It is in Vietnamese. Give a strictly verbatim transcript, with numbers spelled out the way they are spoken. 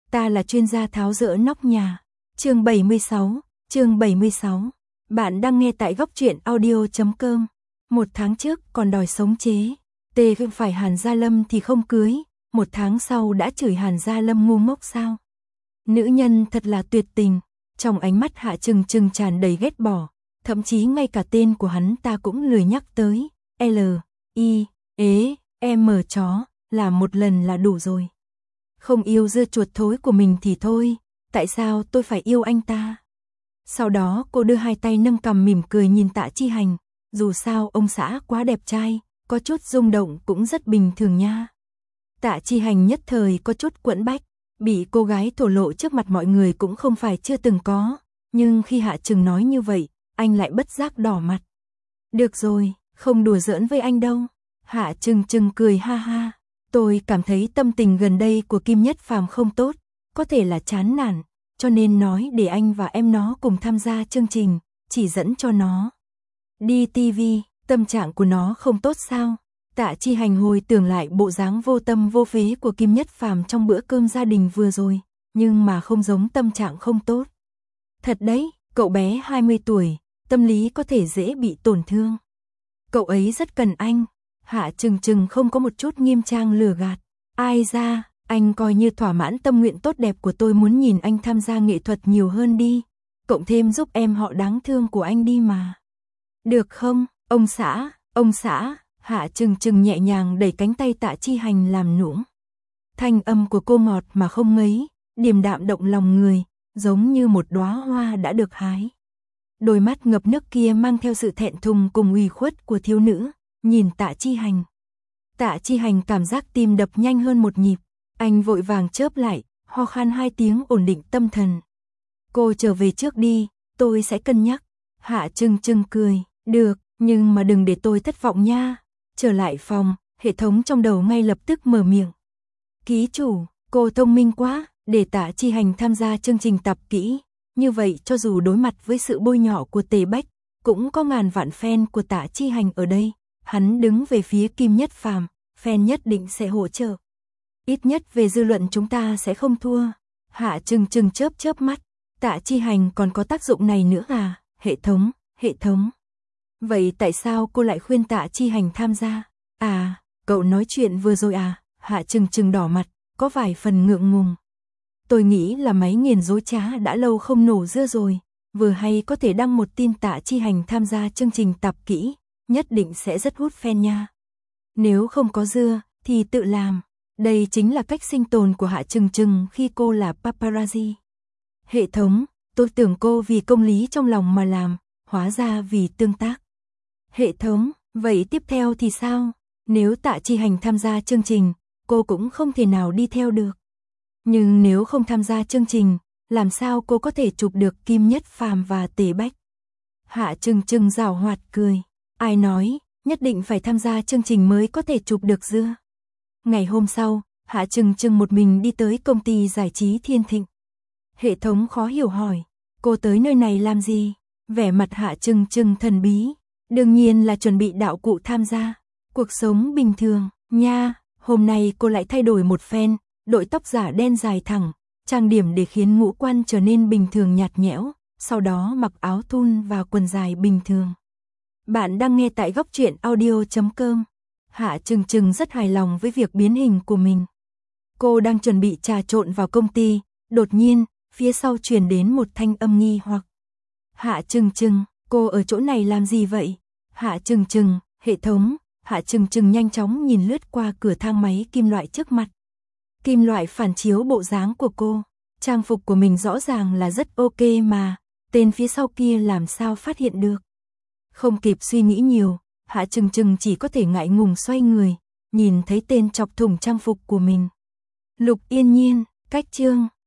ta là chuyên gia tháo dỡ nóc nhà. Chương bảy mươi sáu, chương bảy mươi sáu. Bạn đang nghe tại góc truyện audio chấm com. Một tháng trước còn đòi sống chế, tê không phải Hàn Gia Lâm thì không cưới, một tháng sau đã chửi Hàn Gia Lâm ngu ngốc sao? Nữ nhân thật là tuyệt tình, trong ánh mắt Hạ Trừng Trừng tràn đầy ghét bỏ, thậm chí ngay cả tên của hắn ta cũng lười nhắc tới, L, I, ế, M chó, làm một lần là đủ rồi. Không yêu dưa chuột thối của mình thì thôi, tại sao tôi phải yêu anh ta? Sau đó cô đưa hai tay nâng cằm mỉm cười nhìn Tạ Chi Hành, dù sao ông xã quá đẹp trai, có chút rung động cũng rất bình thường nha. Tạ Chi Hành nhất thời có chút quẫn bách, bị cô gái thổ lộ trước mặt mọi người cũng không phải chưa từng có, nhưng khi Hạ Trừng nói như vậy, anh lại bất giác đỏ mặt. Được rồi, không đùa giỡn với anh đâu. Hạ Trừng Trừng cười ha ha, tôi cảm thấy tâm tình gần đây của Kim Nhất Phàm không tốt, có thể là chán nản, cho nên nói để anh và em nó cùng tham gia chương trình, chỉ dẫn cho nó đi ti vi, tâm trạng của nó không tốt sao? Tạ Chi Hành hồi tưởng lại bộ dáng vô tâm vô phế của Kim Nhất Phàm trong bữa cơm gia đình vừa rồi, nhưng mà không giống tâm trạng không tốt. Thật đấy, cậu bé hai mươi tuổi, tâm lý có thể dễ bị tổn thương. Cậu ấy rất cần anh. Hạ Trừng Trừng không có một chút nghiêm trang lừa gạt. Ai ra, anh coi như thỏa mãn tâm nguyện tốt đẹp của tôi, muốn nhìn anh tham gia nghệ thuật nhiều hơn đi. Cộng thêm giúp em họ đáng thương của anh đi mà. Được không, ông xã, ông xã. Hạ Trừng Trừng nhẹ nhàng đẩy cánh tay Tạ Chi Hành làm nũng. Thanh âm của cô ngọt mà không ngấy, điềm đạm động lòng người, giống như một đóa hoa đã được hái. Đôi mắt ngập nước kia mang theo sự thẹn thùng cùng ủy khuất của thiếu nữ, nhìn Tạ Chi Hành. Tạ Chi Hành cảm giác tim đập nhanh hơn một nhịp, anh vội vàng chớp lại, ho khan hai tiếng ổn định tâm thần. Cô trở về trước đi, tôi sẽ cân nhắc. Hạ Trừng Trừng cười, được, nhưng mà đừng để tôi thất vọng nha. Trở lại phòng, hệ thống trong đầu ngay lập tức mở miệng. Ký chủ, cô thông minh quá, để Tạ Chi Hành tham gia chương trình tập kỹ. Như vậy cho dù đối mặt với sự bôi nhọ của Tề Bách, cũng có ngàn vạn fan của Tạ Chi Hành ở đây. Hắn đứng về phía Kim Nhất Phàm, fan nhất định sẽ hỗ trợ. Ít nhất về dư luận chúng ta sẽ không thua. Hạ Trừng Trừng chớp chớp mắt, Tạ Chi Hành còn có tác dụng này nữa à? Hệ thống, hệ thống. Vậy tại sao cô lại khuyên Tạ Chi Hành tham gia? À, cậu nói chuyện vừa rồi à? Hạ Trừng Trừng đỏ mặt, có vài phần ngượng ngùng. Tôi nghĩ là máy nghiền dối trá đã lâu không nổ dưa rồi, vừa hay có thể đăng một tin Tạ Chi Hành tham gia chương trình tập kỹ, nhất định sẽ rất hút fan nha. Nếu không có dưa, thì tự làm. Đây chính là cách sinh tồn của Hạ Trừng Trừng khi cô là paparazzi. Hệ thống, tôi tưởng cô vì công lý trong lòng mà làm, hóa ra vì tương tác. Hệ thống, vậy tiếp theo thì sao? Nếu Tạ Chi Hành tham gia chương trình, cô cũng không thể nào đi theo được. Nhưng nếu không tham gia chương trình, làm sao cô có thể chụp được Kim Nhất Phàm và Tề Bách? Hạ Trừng Trừng giảo hoạt cười. Ai nói, nhất định phải tham gia chương trình mới có thể chụp được dưa. Ngày hôm sau, Hạ Trừng Trừng một mình đi tới công ty giải trí Thiên Thịnh. Hệ thống khó hiểu hỏi, cô tới nơi này làm gì? Vẻ mặt Hạ Trừng Trừng thần bí. Đương nhiên là chuẩn bị đạo cụ tham gia. Cuộc sống bình thường, nha, hôm nay cô lại thay đổi một phen, đội tóc giả đen dài thẳng, trang điểm để khiến ngũ quan trở nên bình thường nhạt nhẽo, sau đó mặc áo thun và quần dài bình thường. Bạn đang nghe tại góc truyện audio chấm com. Hạ Trừng Trừng rất hài lòng với việc biến hình của mình. Cô đang chuẩn bị trà trộn vào công ty, đột nhiên, phía sau truyền đến một thanh âm nghi hoặc. Hạ Trừng Trừng, cô ở chỗ này làm gì vậy? Hạ Trừng Trừng, hệ thống. Hạ Trừng Trừng nhanh chóng nhìn lướt qua cửa thang máy kim loại trước mặt. Kim loại phản chiếu bộ dáng của cô, trang phục của mình rõ ràng là rất ok mà, tên phía sau kia làm sao phát hiện được. Không kịp suy nghĩ nhiều, Hạ Trừng Trừng chỉ có thể ngại ngùng xoay người, nhìn thấy tên chọc thủng trang phục của mình. Lục Yên Nhiên, cách chương,